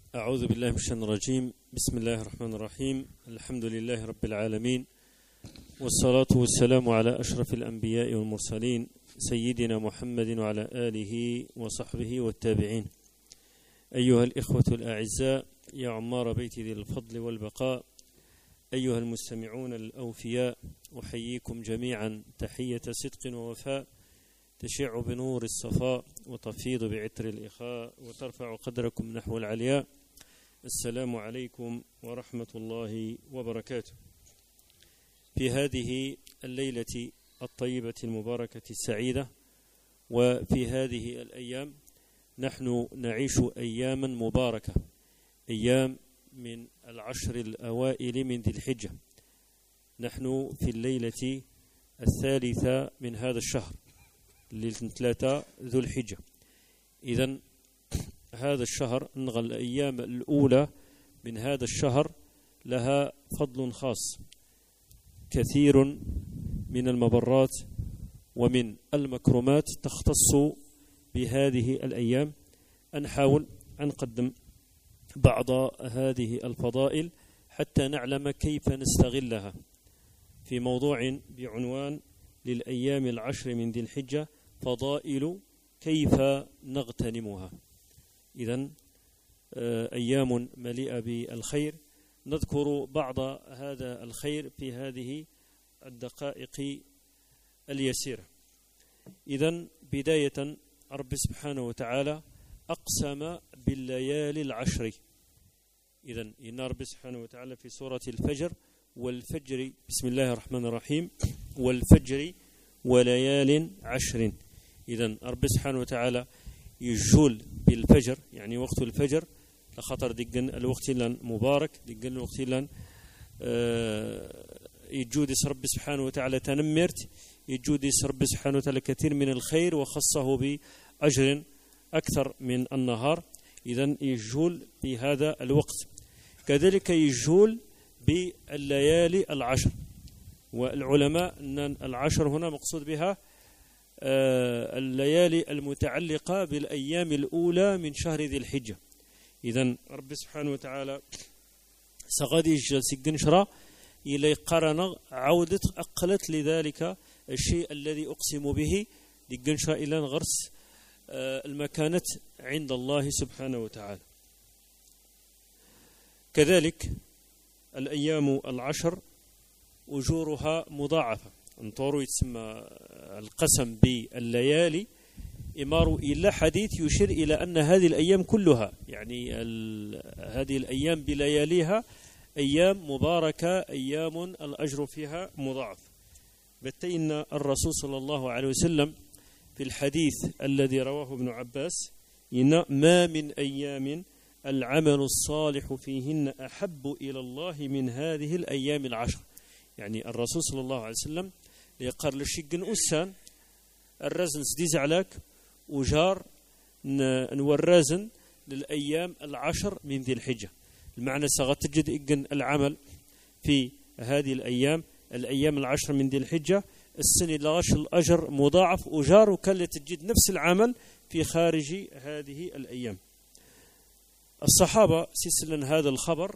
أعوذ بالله من الشيطان الرجيم. بسم الله الرحمن الرحيم. الحمد لله رب العالمين، والصلاة والسلام على أشرف الأنبياء والمرسلين سيدنا محمد وعلى آله وصحبه والتابعين. أيها الإخوة الأعزاء، يا عمار بيت ذي الفضل والبقاء، أيها المستمعون الأوفياء، أحييكم جميعا تحية صدق ووفاء تشع بنور الصفاء وتفيض بعطر الإخاء وترفع قدركم نحو العلياء. السلام عليكم ورحمة الله وبركاته. في هذه الليلة الطيبة المباركة السعيدة، وفي هذه الأيام نحن نعيش أياما مباركة، أيام من العشر الأوائل من ذي الحجة. نحن في الليلة الثالثة من هذا الشهر، ليلة 3 ذو الحجة. إذن هذا الشهر نغى الأيام الأولى من هذا الشهر لها فضل خاص، كثير من المبرات ومن المكرمات تختص بهذه الأيام. نحاول أن نقدم بعض هذه الفضائل حتى نعلم كيف نستغلها في موضوع بعنوان للأيام العشر من ذي الحجة، فضائل كيف نغتنمها. إذن أيام مليئة بالخير، نذكر بعض هذا الخير في هذه الدقائق اليسيرة. إذن بداية، رب سبحانه وتعالى أقسم بالليالي العشر. إذن إن رب سبحانه وتعالى في سورة الفجر: والفجر، بسم الله الرحمن الرحيم، والفجر وليال عشر. إذن رب سبحانه وتعالى يجول بالفجر، يعني وقت الفجر، لخطر دقن الوقت لن مبارك، دقن الوقت لن يجودس رب سبحانه وتعالى تنمرت، يجودس رب سبحانه وتعالى كثير من الخير وخصه بأجر أكثر من النهار. إذن يجول بهذا الوقت. كذلك يجول بالليالي العشر، والعلماء أن العشر هنا مقصود بها الليالي المتعلقة بالأيام الأولى من شهر ذي الحجة. إذن رب سبحانه وتعالى سغادي جلس قنشرة إلي قرن عودة أقلت لذلك الشيء الذي أقسم به لقنشرة إلى غرس المكانة عند الله سبحانه وتعالى. كذلك الأيام العشر أجورها مضاعفة. انطوروا يتسمى القسم بالليالي إمار إلى حديث يشير إلى أن هذه الأيام كلها، يعني هذه الأيام بلياليها أيام مباركة، أيام الأجر فيها مضاعف. بتين الرسول صلى الله عليه وسلم في الحديث الذي رواه ابن عباس: إن ما من أيام العمل الصالح فيهن أحب إلى الله من هذه الأيام العشر. يعني الرسول صلى الله عليه وسلم يقال لشيقن أسان الرزن سديز علاك وجار نورزن للأيام العشر من ذي الحجة. المعنى سغت تجد إجن العمل في هذه الأيام العشر من ذي الحجة السنة لغش الأجر مضاعف وجار، وكان تجد نفس العمل في خارج هذه الأيام. الصحابة سيسلن هذا الخبر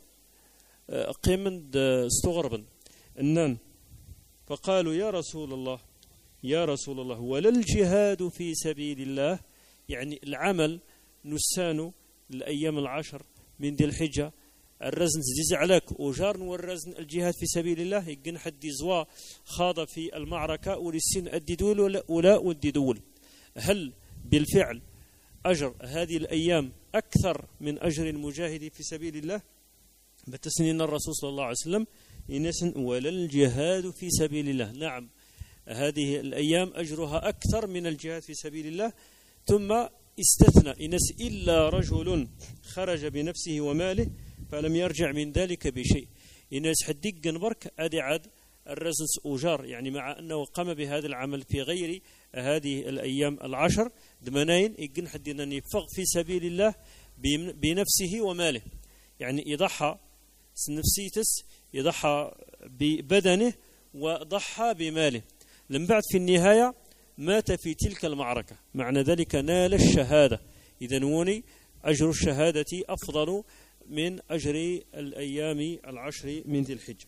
قيمن استغربا أنن فقالوا: يا رسول الله، ولا الجهاد في سبيل الله؟ يعني العمل نسانو الأيام العشر من ذي الحجة الرزن زيز عليك وجارن والرزن الجهاد في سبيل الله يقن حد زوا خاض في المعركة ولسين الددول ولا والددول. هل بالفعل أجر هذه الأيام أكثر من أجر المجاهد في سبيل الله؟ بتسنين الرسول صلى الله عليه وسلم إنسن ولا الجهاد في سبيل الله. نعم، هذه الأيام أجرها أكثر من الجهاد في سبيل الله. ثم استثنى إنس إلا رجل خرج بنفسه وماله فلم يرجع من ذلك بشيء. إنس حديق جنبرك أدعد الرزنس أجار، يعني مع أنه قام بهذا العمل في غير هذه الأيام العشر دمنين يقن حدنا يفق في سبيل الله بنفسه وماله، يعني يضحى نفسيتس، يضحى ببدنه وضحى بماله. لم بعد في النهاية مات في تلك المعركة، معنى ذلك نال الشهادة. إذن وني أجر الشهادة أفضل من أجر الأيام العشر من ذي الحجة.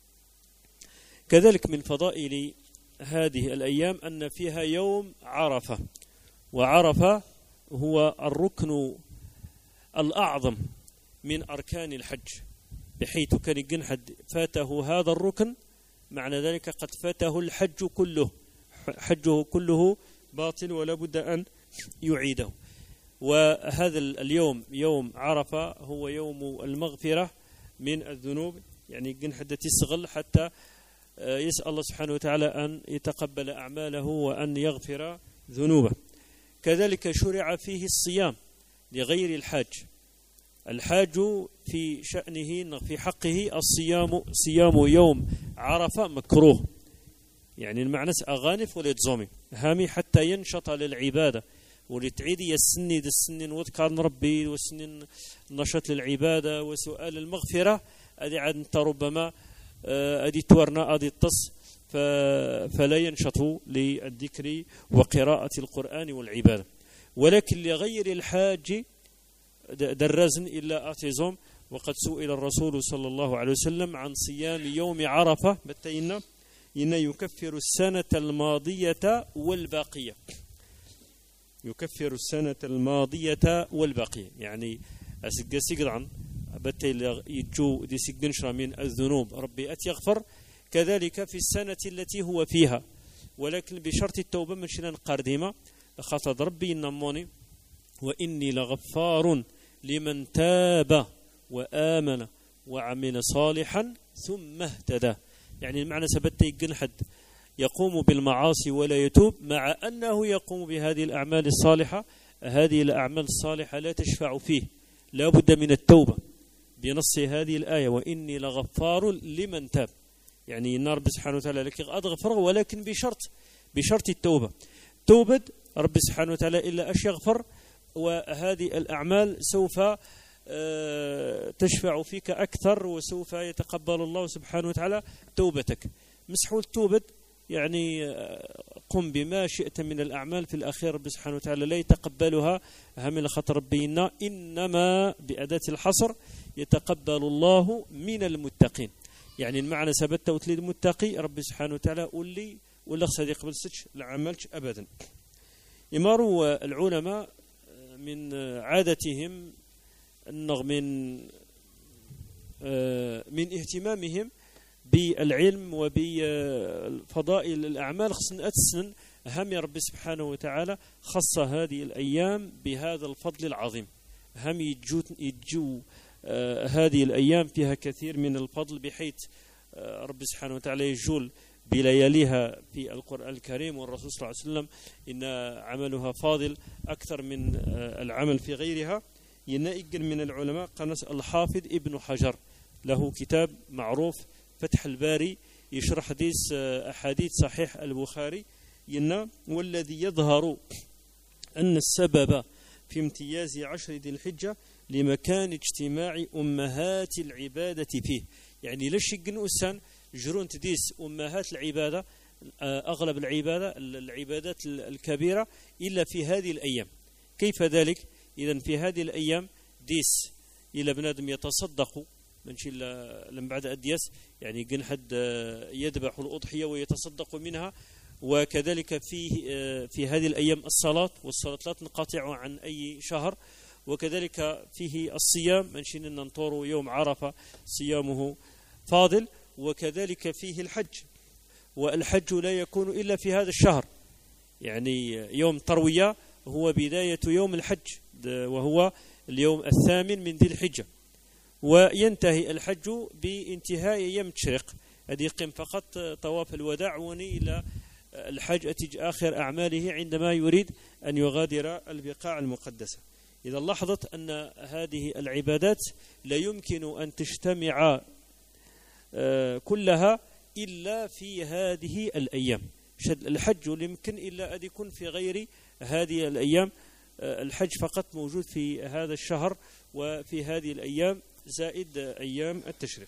كذلك من فضائل هذه الأيام أن فيها يوم عرفة، وعرفة هو الركن الأعظم من أركان الحج، بحيث كان يقن حد فاته هذا الركن معنى ذلك قد فاته الحج كله، حجه كله باطل ولا بد أن يعيده. وهذا اليوم يوم عرفة هو يوم المغفرة من الذنوب، يعني يقن حد تسغل حتى يسأل الله سبحانه وتعالى أن يتقبل أعماله وأن يغفر ذنوبه. كذلك شرع فيه الصيام لغير الحاج. الحاج في شأنه في حقه الصيام، صيام يوم عرفة مكروه، يعني المعنى أغانف وليتزومي هامي حتى ينشط للعبادة ولتعيد يسني السنين وذكر ربي وسنين نشط للعبادة وسؤال المغفرة. أدي عاد أنت ربما أدي تورنا أدي التص فلا ينشطوا للذكر وقراءة القرآن والعبادة. ولكن لغير الحاج درزن إلا آتيزوم. وقد سئل الرسول صلى الله عليه وسلم عن صيام يوم عرفة بتينا إن يكفر السنة الماضية والباقية، يكفر السنة الماضية والباقية، يعني أسجد عن بتي يجو دي سجنشرا من الذنوب ربي أتيغفر. كذلك في السنة التي هو فيها، ولكن بشرط التوبة من شنان قرديمة خاطر ربي النموني وإني لغفار لمن تاب وآمن وعمل صالحا ثم اهتدى. يعني المعنى سبت يقن حد يقوم بالمعاصي ولا يتوب مع أنه يقوم بهذه الأعمال الصالحة، هذه الأعمال الصالحة لا تشفع فيه، لا بد من التوبة بنص هذه الآية وإني لغفار لمن تاب. يعني النار رب سبحانه وتعالى لك أغفر ولكن بشرط التوبة. توبة رب سبحانه وتعالى إلا أش يغفر، وهذه الأعمال سوف تشفع فيك أكثر وسوف يتقبل الله سبحانه وتعالى توبتك. مسحول توبة يعني قم بما شئت من الأعمال، في الأخير رب سبحانه وتعالى لا يتقبلها هم خطر ربنا، إنما بأداة الحصر يتقبل الله من المتقين. يعني المعنى ثبت وتلي المتقي رب سبحانه وتعالى قول ولا خص هذه قبل ستش العملش أبدا. يماروا العلماء من عادتهم أنه من اهتمامهم بالعلم وبفضائل الأعمال خصن أتسن هم يا رب سبحانه وتعالى خص هذه الأيام بهذا الفضل العظيم. هم يجو هذه الأيام فيها كثير من الفضل، بحيث رب سبحانه وتعالى يجول بلياليها في القرآن الكريم، والرسول صلى الله عليه وسلم إن عملها فاضل أكثر من العمل في غيرها. ينائق من العلماء قنص الحافظ ابن حجر له كتاب معروف فتح الباري يشرح أحاديث صحيح البخاري، والذي يظهر أن السبب في امتياز عشر ذي الحجة لمكان اجتماع أمهات العبادة فيه. يعني ليش يقنوسان جرون تديس أمهات العبادة أغلب العبادات الكبيرة إلا في هذه الأيام. كيف ذلك؟ إذن في هذه الأيام ديس إلى بنادم يتصدق من شيء لم بعد أديس، يعني يقن حد يذبح الأضحية ويتصدق منها. وكذلك في هذه الأيام الصلاة، والصلاة لا تنقطع عن أي شهر. وكذلك فيه الصيام من شيء ننطر يوم عرفة صيامه فاضل. وكذلك فيه الحج، والحج لا يكون إلا في هذا الشهر، يعني يوم تروية هو بداية يوم الحج وهو اليوم 8 من ذي الحجة، وينتهي الحج بانتهاء يوم التشريق. هذه يقيم فقط طواف الوداع وني إلى الحج أتج آخر أعماله عندما يريد أن يغادر البقاع المقدسة. إذا لاحظت أن هذه العبادات لا يمكن أن تجتمع كلها إلا في هذه الأيام. الحج يمكن إلا أن يكون في غير هذه الأيام. الحج فقط موجود في هذا الشهر وفي هذه الأيام زائد أيام التشريق.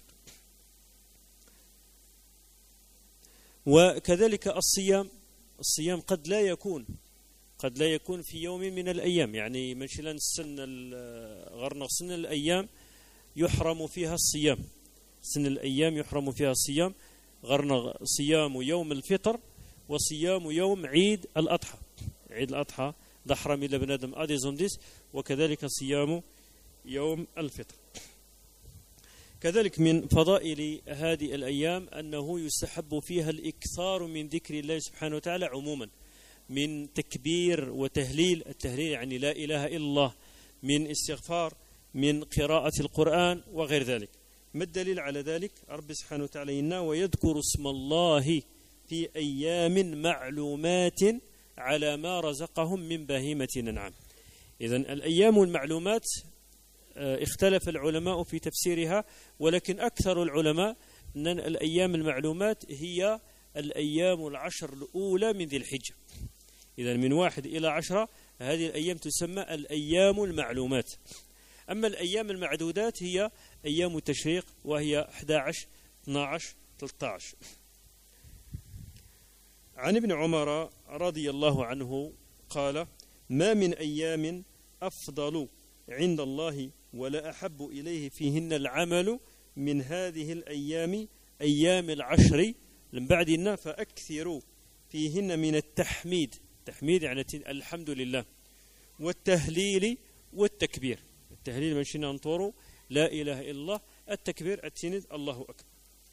وكذلك الصيام قد قد لا يكون في يوم من الأيام، يعني ماشي لا نسن غرنا سن الأيام يحرم فيها الصيام، سن الأيام يحرم فيها الصيام، غرنا صيام يوم الفطر وصيام يوم عيد الأضحى، عيد الأضحى ضحرم إلى بنادم أدي زنديس، وكذلك صيام يوم الفطر. كذلك من فضائل هذه الأيام أنه يستحب فيها الإكثار من ذكر الله سبحانه وتعالى عموما، من تكبير وتهليل، التهليل يعني لا إله إلا الله، من استغفار، من قراءة القرآن وغير ذلك. ما الدليل على ذلك؟ رب سبحانه وتعالى إنا ويذكر اسم الله في أيام معلومات على ما رزقهم من بهيمة الأنعام. إذن الأيام المعلومات اختلف العلماء في تفسيرها، ولكن أكثر العلماء أن الأيام المعلومات هي الأيام العشر الأولى من ذي الحجة. إذن من 1 إلى 10 هذه الأيام تسمى الأيام المعلومات. أما الأيام المعدودات هي أيام التشريق، وهي 11 12 13. عن ابن عمر رضي الله عنه قال: ما من أيام أفضل عند الله ولا أحب إليه فيهن العمل من هذه الأيام أيام العشر من بعدنا، فأكثروا فيهن من التحميد، التحميد يعني الحمد لله، والتهليل والتكبير. التهليل ماشي ننطروا لا إله إلا الله، التكبير التند الله أكبر.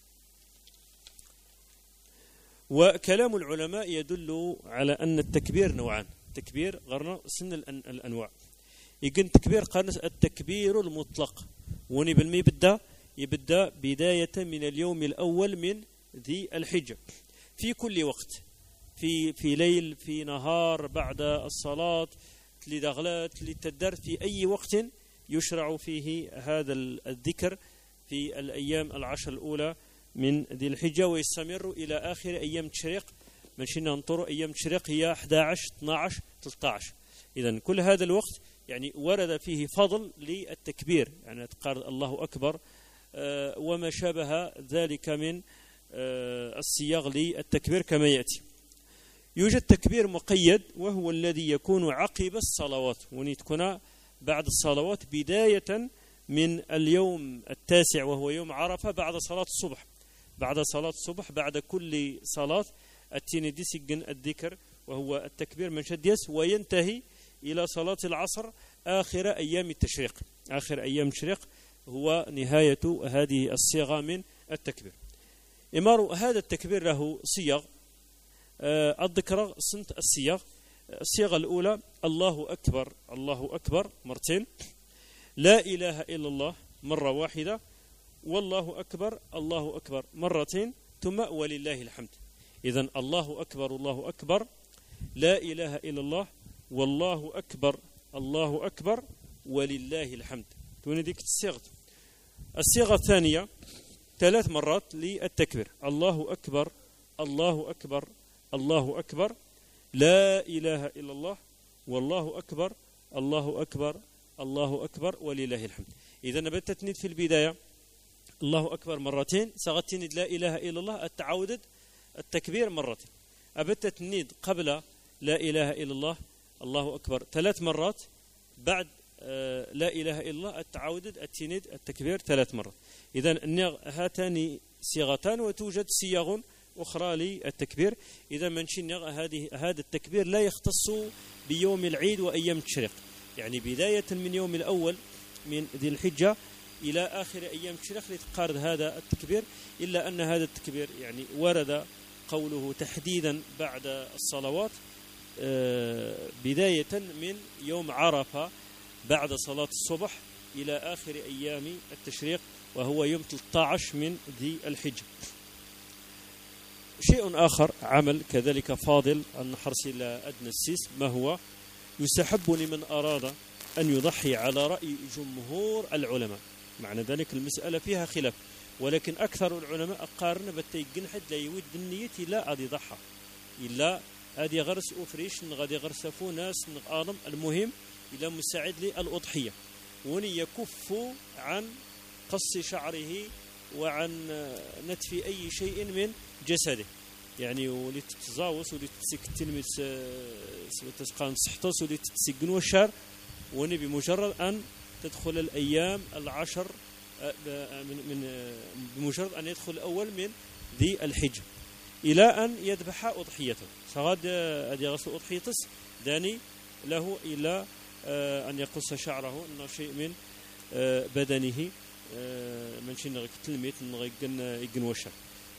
وكلام العلماء يدل على أن التكبير نوعان، تكبير غرنا سن الأنواع. يمكن تكبير قرنس التكبير المطلق، وني بالمي يبدأ بداية من اليوم الأول من ذي الحجة، في كل وقت، في ليل، في نهار، بعد الصلاة، لدغلات، للتدر، في أي وقت يشرع فيه هذا الذكر في الأيام العشر الأولى من ذي الحجة، ويستمر إلى آخر أيام التشريق. مشينا ننطر أيام التشريق هي 11 12 13. إذن كل هذا الوقت يعني ورد فيه فضل للتكبير، يعني تقال الله أكبر وما شابه ذلك من الصياغ للتكبير كما يأتي. يوجد تكبير مقيد وهو الذي يكون عقب الصلوات، ونتكون بعد الصلوات بداية من اليوم 9 وهو يوم عرفة، بعد صلاة الصبح، بعد صلاة الصبح بعد كل صلاة التندي سجن الذكر وهو التكبير من شديس، وينتهي إلى صلاة العصر آخر أيام التشريق. آخر أيام التشريق هو نهاية هذه الصيغة من التكبير. إمار هذا التكبير له صيغ، الذكر سنت الصيغ. الصيغة الأولى الله أكبر، الله أكبر مرتين، لا إله إلا الله مرة واحدة، والله أكبر، الله أكبر مرتين، ثم ولله الحمد. إذن الله أكبر، الله أكبر، لا إله إلا الله، والله أكبر، الله أكبر، ولله الحمد. توني ديك الصيغة. الصيغة الثانية 3 مرات للتكبير، الله أكبر، الله أكبر، الله أكبر، لا إله إلا الله، والله أكبر، الله أكبر، الله أكبر، ولله الحمد. إذا نبت تتنيد في البداية الله أكبر مرتين، سغتنيد لا إله إلا الله، التعودد التكبير مرتين. أبت تتنيد قبل لا إله إلا الله الله أكبر 3 مرات، بعد لا إله إلا الله التعودد التنيد التكبير 3 مرات. إذا هاتان صيغتان، وتوجد صيغ أخرى للتكبير. إذا منشن هذا التكبير لا يختص بيوم العيد وأيام التشريق، يعني بداية من يوم الأول من ذي الحجة إلى آخر أيام التشريق لتقارد هذا التكبير، إلا أن هذا التكبير يعني ورد قوله تحديدا بعد الصلوات، بداية من يوم عرفة بعد صلاة الصبح إلى آخر أيام التشريق وهو يوم 13 من ذي الحجة. شيء آخر عمل كذلك فاضل أن نحرص إلى أدنى السيس، ما هو يستحب لمن أراد أن يضحي على رأي جمهور العلماء. معنى ذلك المسألة فيها خلاف، ولكن أكثر العلماء قارن بتيجن حد لا يود النية لا أدي ضحى إلا أدي غرس أفريش غادي غرسفو ناس نقارم، المهم إلى مساعد للأضحية، وني يكف عن قص شعره وعن نتف أي شيء من جسده. يعني وليت تزاوس وليت تسيك التلميذ تسقان سحطس وليت تسيقن وشار وني بمجرد أن تدخل الأيام العشر من بمجرد أن يدخل الأول من ذي الحجة إلى أن يذبح أضحيته سغاد أدي غسل أضحيتس داني له إلى أن يقص شعره إنه شيء من بدنه من شيء نغيك تلميت نغيقن يقن وشر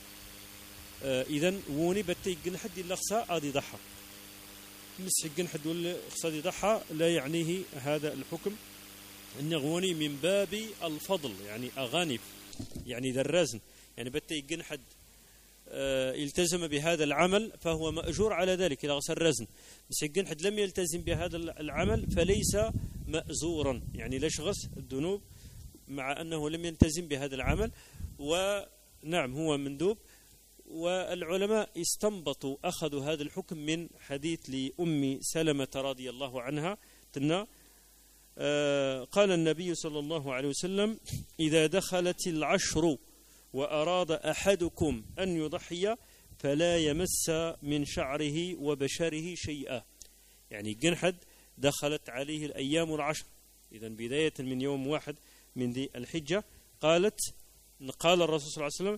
إذن ووني بتي يقن حد اللخصة آدي ضحى مسح يقن حد والخصة ضحى لا يعنيه هذا الحكم إن غوني من باب الفضل يعني أغانف يعني درازن يعني بتي يقن حد التزم بهذا العمل فهو مأجور على ذلك إذا غسل رزن بس يقن حد لم يلتزم بهذا العمل فليس مأزورا يعني لا شغس الذنوب مع أنه لم يلتزم بهذا العمل ونعم هو مندوب. والعلماء استنبطوا أخذوا هذا الحكم من حديث لأم سلمة رضي الله عنها تنا قال النبي صلى الله عليه وسلم إذا دخلت العشر وأراد أحدكم أن يضحي فلا يمس من شعره وبشره شيئا يعني جنحد دخلت عليه الأيام العشر إذا بداية من يوم 1 من ذي الحجة قال الرسول صلى الله عليه وسلم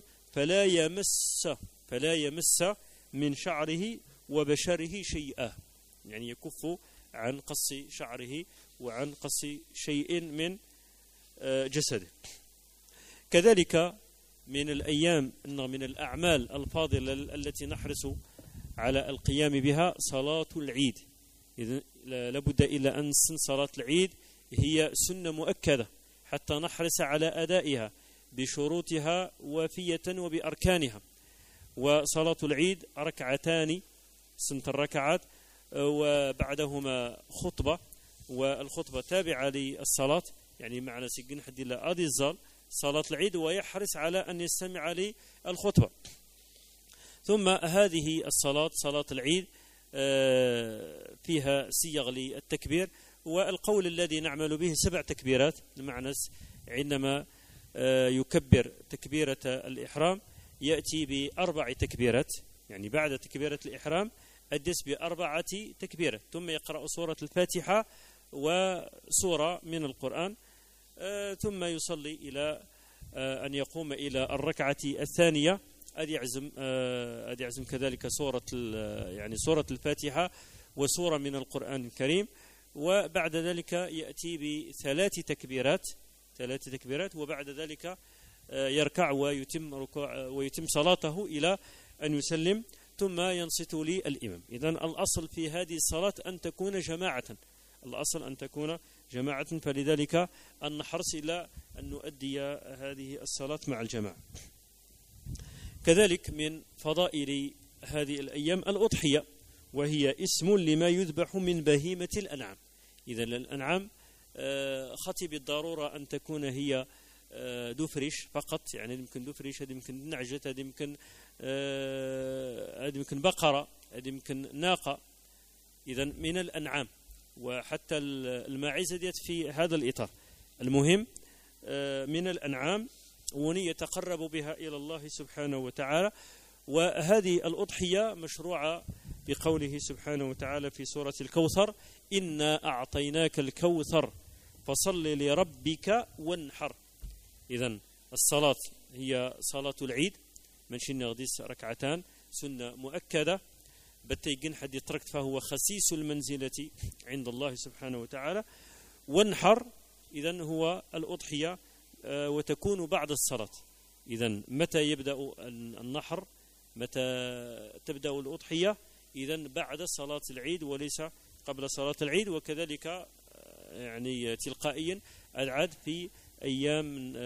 فلا يمس من شعره وبشره شيئا يعني يكف عن قص شعره وعن قص شيء من جسده. كذلك من الأيام من الأعمال الفاضلة التي نحرص على القيام بها صلاة العيد. إذن لابد إلى أن صلاة العيد هي سنة مؤكدة حتى نحرص على أدائها بشروطها وفية وبأركانها. وصلاة العيد ركعتان سنة الركعات وبعدهما خطبة والخطبة تابعة للصلاة يعني معنى سجن حد الله أدي الزال صلاة العيد ويحرص على أن يستمع للخطبة. ثم هذه الصلاة صلاة العيد فيها صيغ للتكبير والقول الذي نعمل به 7 تكبيرات بمعنى عندما يكبر تكبيرة الإحرام يأتي ب4 تكبيرات يعني بعد تكبيرة الإحرام أدس ب4 تكبيرات ثم يقرأ سورة الفاتحة وسورة من القرآن ثم يصلي إلى أن يقوم إلى الركعة الثانية أدي يعزم كذلك يعني سورة الفاتحة وسورة من القرآن الكريم وبعد ذلك يأتي ب3 تكبيرات وبعد ذلك يركع ويتم صلاته إلى أن يسلم ثم ينصت للإمام. إذن الأصل في هذه الصلاة أن تكون جماعة فلذلك أن نحرص إلى أن نؤدي هذه الصلاة مع الجماعة. كذلك من فضائل هذه الأيام الأضحية وهي اسم لما يذبح من بهيمة الأنعام. إذن الأنعام خطي بالضرورة أن تكون هي دفرش فقط يعني يمكن دفرش هذه يمكن نعجة هذه يمكن بقرة هذه يمكن ناقة. إذن من الأنعام وحتى الماعز ديت في هذا الإطار. المهم من الأنعام وني يتقرب بها إلى الله سبحانه وتعالى. وهذه الأضحية مشروعة بقوله سبحانه وتعالى في سورة الكوثر إنا أعطيناك الكوثر فصل لربك وانحر. إذن الصلاة هي صلاة العيد من شن غديس ركعتان سنة مؤكدة بتيجن حد يتركت فهو خسيس المنزلة عند الله سبحانه وتعالى. وانحر إذن هو الأضحية وتكون بعد الصلاة. إذن متى يبدأ النحر متى تبدأ الأضحية إذن بعد صلاة العيد وليس قبل صلاة العيد. وكذلك يعني تلقائيا العاد في أيام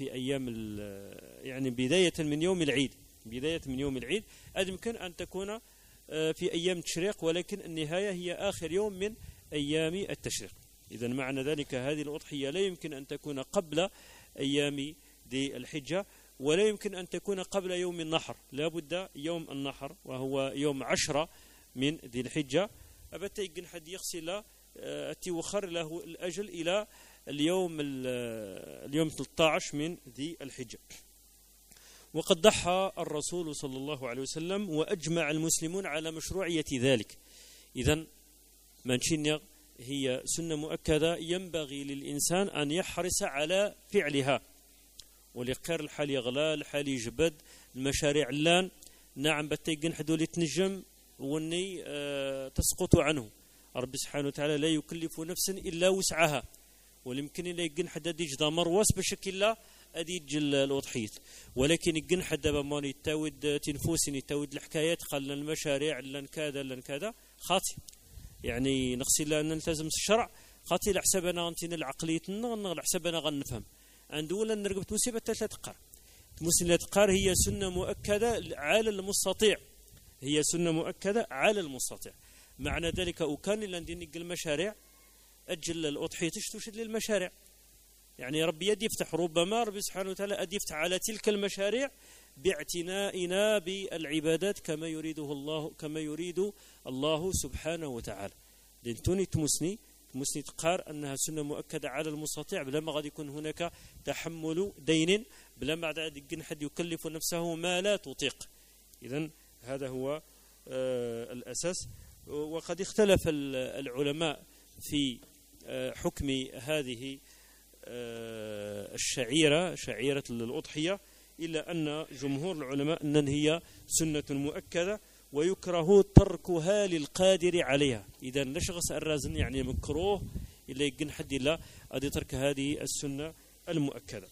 يعني بداية من يوم العيد يمكن أن تكون في أيام التشريق ولكن النهاية هي آخر يوم من أيام التشريق. إذن معنى ذلك هذه الأضحية لا يمكن أن تكون قبل أيام ذي الحجة ولا يمكن أن تكون قبل يوم النحر. لا بد يوم النحر وهو يوم 10 من ذي الحجة أبت يجن حد يغسل وخر له الأجل إلى اليوم 13 من ذي الحجة. وقد ضحى الرسول صلى الله عليه وسلم وأجمع المسلمون على مشروعية ذلك. إذن مانشينيغ هي سنة مؤكدة ينبغي للإنسان أن يحرص على فعلها، ولقير الحال يغلى الحال يجبد المشاريع اللان نعم بتيجن حدو لتنجم وني تسقط عنه. رب سبحانه وتعالى لا يكلف نفسا إلا وسعها، وليمكن إلا يجن حدا ديج ضمر واس بشكل لا أديج الوضحيت، ولكن يجن حدا بماني يتاود تنفوسني يتاود الحكايات قال المشاريع لن كذا خاطئ، يعني نقصي لا نلتزم الشرع خاطئ لحسبنا أنتنا العقليتنا لحسبنا غنفهم عندولا نرقب توسيبة تقار مسلم تقار هي سنة مؤكدة على المستطيع، هي سنة مؤكدة على المستطيع. معنى ذلك وكان لندين المشاريع أجل الأضحية تشتوشد للمشاريع، يعني ربي يد يفتح، ربما ربي سبحانه وتعالى أد يفتح على تلك المشاريع باعتنائنا بالعبادات كما يريد الله سبحانه وتعالى. لنتوني تمسني تقار أنها سنة مؤكدة على المستطيع بلا ما قد يكون هناك تحمل دين، بلا ما قد حد يكلف نفسه ما لا تطيق. إذن هذا هو الأساس. وقد اختلف العلماء في حكم هذه الشعيرة، شعيرة الأضحية، إلا أن جمهور العلماء أن هي سنة مؤكدة ويكره تركها للقادر عليها. إذا نشغس الرازن يعني مكروه إلا يجن حد الله أدي ترك هذه السنة المؤكدة.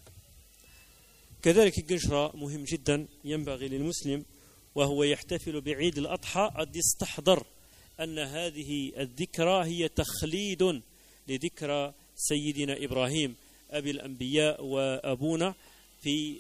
كذلك الجنشرة مهم جدا ينبغي للمسلم وهو يحتفل بعيد الأضحى أن يستحضر أن هذه الذكرى هي تخليد لذكرى سيدنا إبراهيم أبي الأنبياء وأبونا في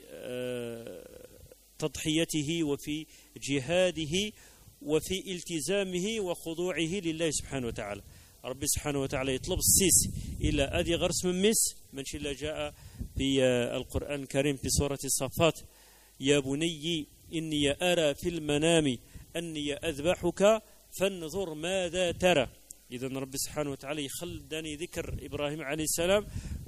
تضحيته وفي جهاده وفي التزامه وخضوعه لله سبحانه وتعالى. رب سبحانه وتعالى يطلب السيس إلى أدي غرس من مس من شلا جاء في القرآن الكريم في سورة الصفات: يا بني إني أرى في المنام أني أذبحك فانظر ماذا ترى. إذا رب سبحانه وتعالى يخلدني ذكر إبراهيم عليه السلام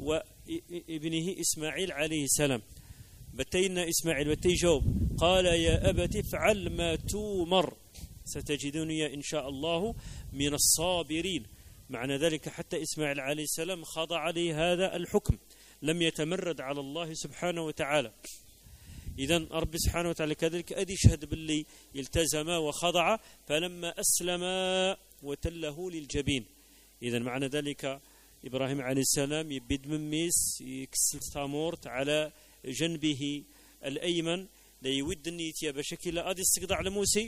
وابنه إسماعيل عليه السلام. بتينا إسماعيل بتي جاوب قال: يا أبت افعل ما تومر ستجدني إن شاء الله من الصابرين. معنى ذلك حتى إسماعيل عليه السلام خضع عليه هذا الحكم، لم يتمرد على الله سبحانه وتعالى. إذن رب سبحانه وتعالى كذلك أدي شهد باللي التزم وخضع فلما أسلم وتله للجبين. إذن معنى ذلك إبراهيم عليه السلام يبد من ميس يكسل ثامورت على جنبه الأيمن ليود النيتيا بشكل أدي استقضى على موسى،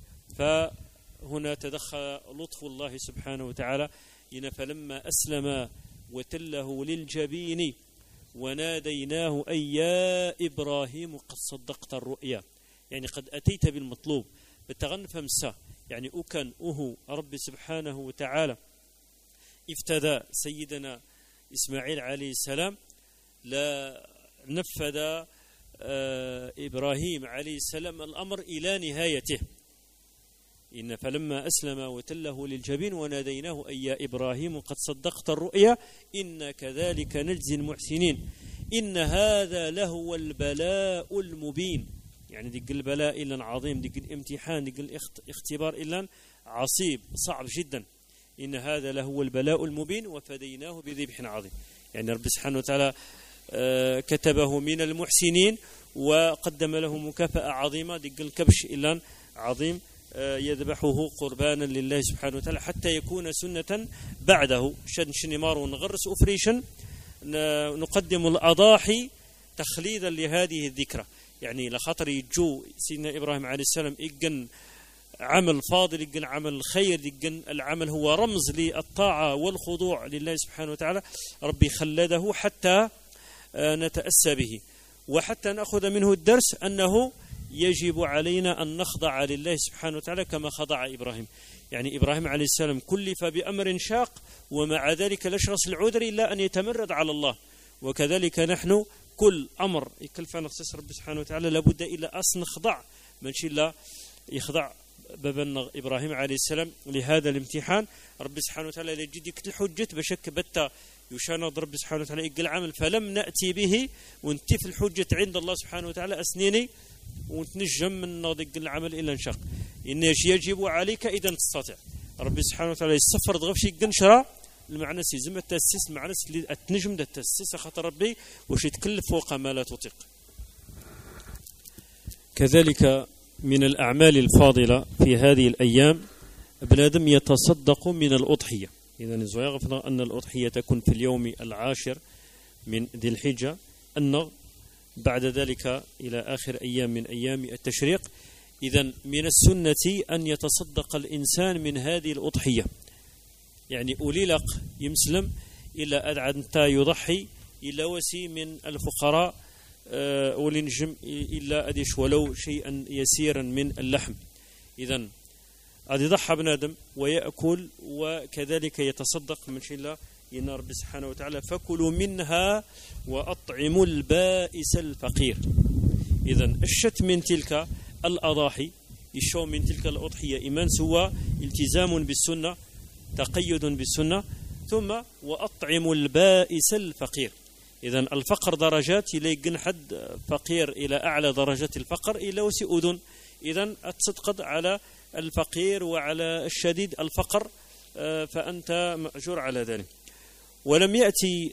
فهنا تدخل لطف الله سبحانه وتعالى. فلما أسلم وتله للجبين وناديناه أي يا إبراهيم قد صدقت الرؤيا، يعني قد أتيت بالمطلوب. بتغنفهم سا يعني أكن رب سبحانه وتعالى افتدى سيدنا إسماعيل عليه السلام لا نفذ إبراهيم عليه السلام الأمر إلى نهايته. فلما أسلم وتله للجبين وناديناه أي يا إبراهيم قد صدقت الرؤيا إن كذلك نجزي المحسنين إن هذا لهو البلاء المبين. يعني ديك البلاء إلا عظيم، ديك الامتحان، ديك الاختبار إلا عصيب صعب جدا. إن هذا لهو البلاء المبين وفديناه بذبح عظيم. يعني رب سبحانه وتعالى كتبه من المحسنين وقدم له مكافأة عظيمة، ديك الكبش إلا عظيم يذبحه قربانا لله سبحانه وتعالى حتى يكون سنة بعده. شنمار ونغرس أفريشا نقدم الأضاحي تخليدا لهذه الذكرى. يعني لخاطر يجو سيدنا إبراهيم عليه السلام يجن عمل فاضل، يجن عمل خير، يجن العمل هو رمز للطاعة والخضوع لله سبحانه وتعالى. ربي خلده حتى نتأسى به وحتى نأخذ منه الدرس أنه يجب علينا أن نخضع لله سبحانه وتعالى كما خضع إبراهيم. يعني إبراهيم عليه السلام كلف بأمر شاق ومع ذلك لا يشرس العذر إلا أن يتمرد على الله. وكذلك نحن كل أمر يكلف نخصص رب سبحانه وتعالى لابد إلا أصل نخضع من شيء لا يخضع بابن إبراهيم عليه السلام لهذا الامتحان. رب سبحانه وتعالى لجدك الحجة بشك بتا يشاند ربي سبحانه وتعالى يقل عمل فلم نأتي به ونتف الحجة عند الله سبحانه وتعالى أسنيني ونتنجم من نضيق العمل إلا انشق إن يجب عليك إذا تستطيع ربي سبحانه وتعالى يسفر ضغفش يقنشرا المعنى سيزم التأسيس معنى اللي التنجم ده التأسيس خاطر ربي وش يتكلف فوق ما لا تطيق. كذلك من الأعمال الفاضلة في هذه الأيام بنادم يتصدق من الأضحية. إذا يغفر أن الأضحية تكون في اليوم العاشر من ذي الحجة أن بعد ذلك إلى آخر أيام من أيام التشريق. إذا من السنة أن يتصدق الإنسان من هذه الأضحية يعني أوليلق يمسلم إلا أدعى يضحي إلا وسي من الفقراء ولنجم إلا أديش ولو شيئا يسيرا من اللحم. إذا أدي ضحى بنادم ويأكل وكذلك يتصدق من شيء الله إن رب سبحانه وتعالى فكلوا منها وأطعموا البائس الفقير. إذا الشت من تلك الأضاحي يشو من تلك الأضحية إيمان سوى التزام بالسنة تقيد بالسنة ثم وأطعموا البائس الفقير. إذا الفقر درجات إلى حد فقير إلى أعلى درجات الفقر إلى وسي أذن. إذا أتصدق على الفقير وعلى الشديد الفقر فأنت مأجور على ذلك. ولم يأتي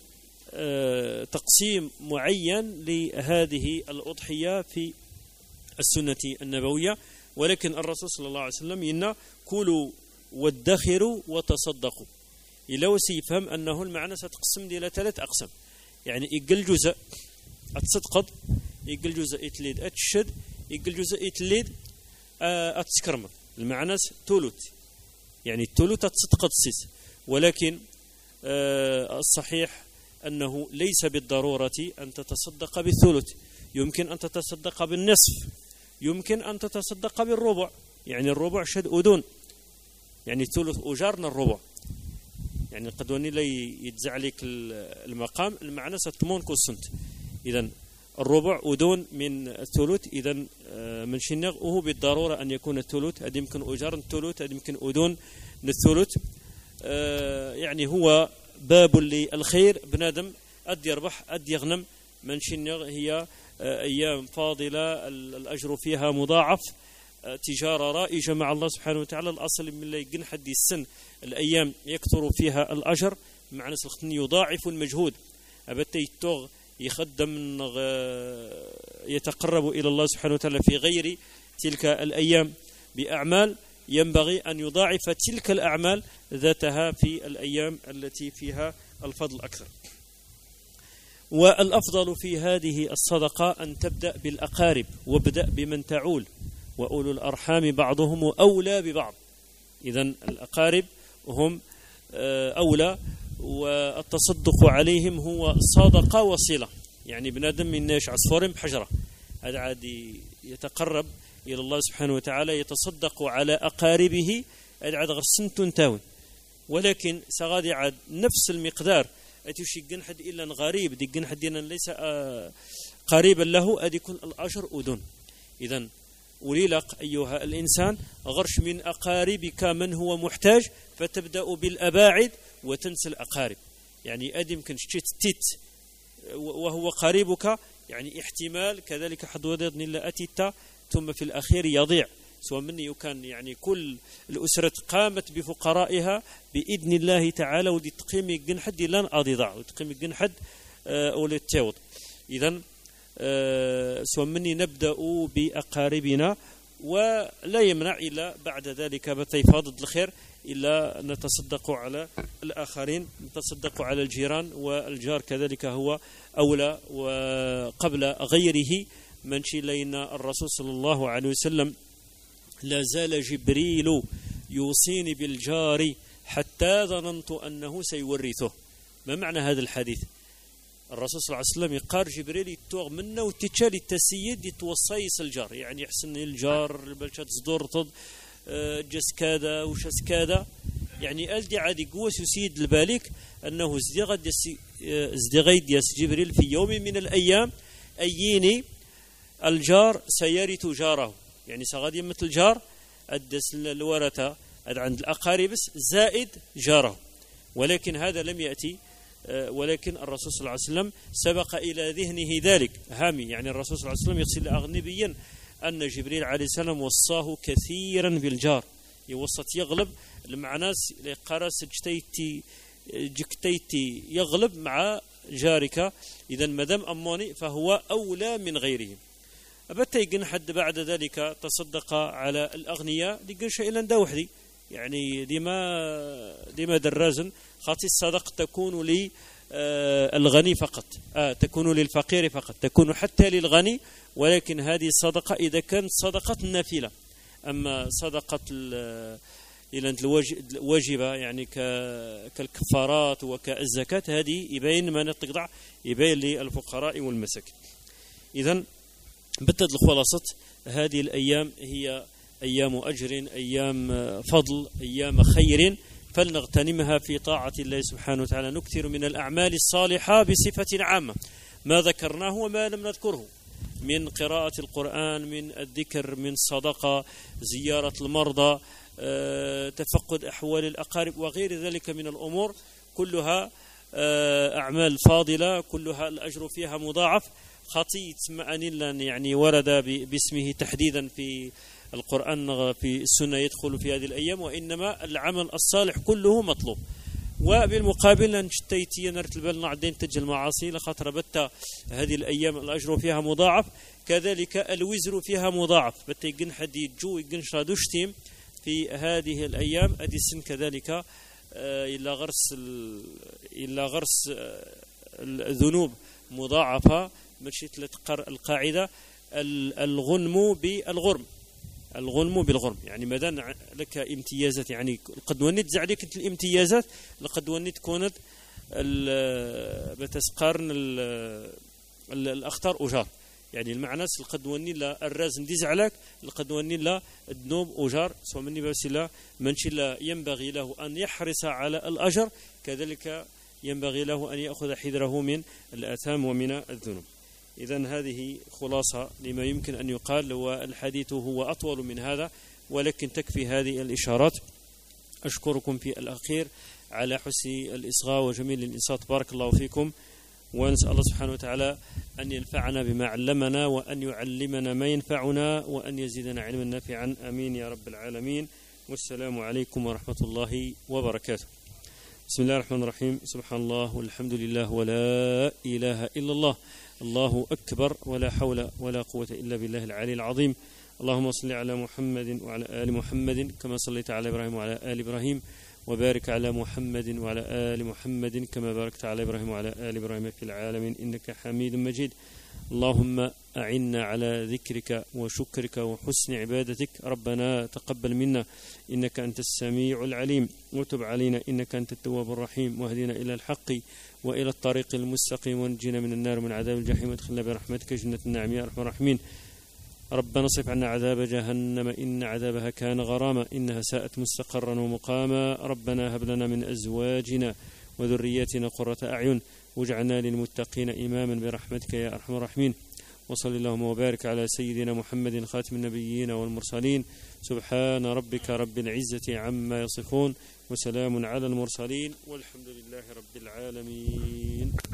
تقسيم معين لهذه الأضحية في السنة النبوية ولكن الرسول صلى الله عليه وسلم إن كلوا وادخروا وتصدقوا إلى وسي يفهم أنه المعنى ستقسم إلى 3 أقسام. يعني يقل جزء أتصدقض يقل جزء يتليد أتشد يقل جزء يتليد أتسكرم المعنى تولوت يعني التولوت أتصدقض سيس. ولكن الصحيح أنه ليس بالضرورة أن تتصدق بالثلث يمكن أن تتصدق بالنصف يمكن أن تتصدق بالربع يعني الربع شد أذن يعني الثلث أجارنا الربع يعني قد وني لا يتزع لك المقام المعنى ستمون كوسنت. إذا الربع أذن من الثلث. إذا من شنغ وهو بالضرورة أن يكون الثلث هذا يمكن أجار الثلث هذا يمكن أذن من الثلث. يعني هو باب للخير بنادم أد يربح أد يغنم من شنغ هي أيام فاضلة الأجر فيها مضاعف تجارة رائجة مع الله سبحانه وتعالى. الأصل من اللي يقن حد السن الأيام يكثر فيها الأجر معنى سلختني يضاعف المجهود أبت يتوغ يخدم يتقرب إلى الله سبحانه وتعالى في غير تلك الأيام بأعمال ينبغي أن يضاعف تلك الأعمال ذاتها في الأيام التي فيها الفضل أكثر. والأفضل في هذه الصدقة أن تبدأ بالأقارب وابدأ بمن تعول وأولو الأرحام بعضهم أولى ببعض. إذا الأقارب هم أولى والتصدق عليهم هو صدقة وصلة يعني بنادم مناش عصفور بحجرة هذا عادي يتقرب إلى الله سبحانه وتعالى يتصدق على أقاربه هذا عاد غرسنتون تاون ولكن سغادي عاد نفس المقدار أتيش يجن حد إلا غريب دي جن حد ليس قريبا له أدي يكون الأجر أذن. إذا وليلق أيها الإنسان غرش من أقاربك من هو محتاج فتبدأ بالأباعد وتنسى الأقارب يعني أدي يمكن تيت وهو قريبك يعني احتمال كذلك حد ودد إلا أتيت ثم في الأخير يضيع سواء مني يكان يعني كل الأسرة قامت بفقرائها بإذن الله تعالى ودي تقيم الجنحد لن أضيضع وتقيم الجنحد أولي التاوض. إذن سواء مني نبدأ بأقاربنا ولا يمنع إلا بعد ذلك بتيفاض الخير إلا نتصدق على الآخرين نتصدق على الجيران والجار كذلك هو أولى وقبل غيره. من شيلينا الرسول صلى الله عليه وسلم لا زال جبريل يوصيني بالجار حتى ظننت أنه سيورثه. ما معنى هذا الحديث؟ الرسول صلى الله عليه وسلم يقار جبريل يتوغ منه وتتشالي التسيد يتوصيس الجار يعني يحسن الجار البلشات صدور طد جس كذا وشس كذا يعني ألدي عادي قوة سيد البالك أنه ازدغيد يس جبريل في يوم من الأيام أييني الجار سيرث جاره يعني سغادي مثل جار أدس الورثة عند الأقارب زائد جاره. ولكن هذا لم يأتي ولكن الرسول صلى الله عليه وسلم سبق إلى ذهنه ذلك هامي، يعني الرسول صلى الله عليه وسلم يقصد أغنبيا أن جبريل عليه السلام وصاه كثيرا بالجار، يوسط يغلب المعناس لقرس جكتيتي يغلب مع جارك، إذا مدام أموني فهو أولى من غيره. أبتا يقن حد بعد ذلك تصدق على الأغنياء يقن شيء لن دوحدي، يعني ديما درازن خاطي الصدق تكون للغني فقط، تكون للفقير فقط، تكون حتى للغني، ولكن هذه الصدقة إذا كانت صدقة نافلة. أما صدقة الواجبة يعني كالكفارات وكالزكاة هذه يبين ما نتقطع، يبين للفقراء والمساكين. إذن بتد الخلاصة هذه الأيام هي أيام أجر، أيام فضل، أيام خير، فلنغتنمها في طاعة الله سبحانه وتعالى، نكثر من الأعمال الصالحة بصفة عامة، ما ذكرناه وما لم نذكره من قراءة القرآن، من الذكر، من صدقة، زيارة المرضى، تفقد أحوال الأقارب وغير ذلك من الأمور، كلها أعمال فاضلة، كلها الأجر فيها مضاعف. خطية معنى يعني ورد باسمه تحديدا في القرآن في السنة يدخل في هذه الأيام، وإنما العمل الصالح كله مطلوب. وبالمقابل نشتيتي نرتب لنا عدين تجل المعاصي لخاطر بتا هذه الأيام الأجر فيها مضاعف، كذلك الوزر فيها مضاعف، بتا يقن حديد جو يقن شادوشتيم في هذه الأيام أديسن كذلك إلا غرس الذنوب مضاعفة. مشيت لتقر القاعدة الغنم بالغرم، الغنم بالغرم، يعني مادام لك امتيازات، يعني قد ونيت زعليك انت الامتيازات لقد ونيت كونت بتسقارن الاخطار اجار، يعني المعنى لقد وني لا الراز ندي زعلك، لقد وني لا الذنوب اجار، سواء مني بس لا منشي لا ينبغي له ان يحرص على الاجر، كذلك ينبغي له ان ياخذ حذره من الاثام ومن الذنوب. إذن هذه خلاصة لما يمكن أن يقال، والحديث هو أطول من هذا، ولكن تكفي هذه الإشارات. أشكركم في الأخير على حسن الإصغاء وجميل الإنصات، بارك الله فيكم، ونسأل الله سبحانه وتعالى أن ينفعنا بما علمنا، وأن يعلمنا ما ينفعنا، وأن يزيدنا علما نافعا، آمين يا رب العالمين. والسلام عليكم ورحمة الله وبركاته. بسم الله الرحمن الرحيم. سبحان الله والحمد لله ولا إله إلا الله، الله أكبر، ولا حول ولا قوة إلا بالله العلي العظيم. اللهم صل على محمد وعلى آل محمد كما صليت على إبراهيم وعلى آل إبراهيم، وبارك على محمد وعلى آل محمد كما باركت على إبراهيم وعلى آل إبراهيم في العالمين إنك حميد مجيد. اللهم أعنا على ذكرك وشكرك وحسن عبادتك. ربنا تقبل منا إنك أنت السميع العليم، وتب علينا إنك أنت التواب الرحيم، واهدنا إلى الحق وإلى الطريق المستقيم، ونجينا من النار ومن عذاب الجحيم، وادخلنا برحمتك جنة النعيم يا أرحم الراحمين. ربنا اصرف عنا عذاب جهنم إن عذابها كان غراما، إنها ساءت مستقرا ومقاما. ربنا هب لنا من أزواجنا وذرياتنا قرة أعين واجعلنا للمتقين إماما برحمتك يا أرحم الراحمين. وصل اللهم وبارك على سيدنا محمد خاتم النبيين والمرسلين. سبحان ربك رب العزة عما يصفون، وسلام على المرسلين، والحمد لله رب العالمين.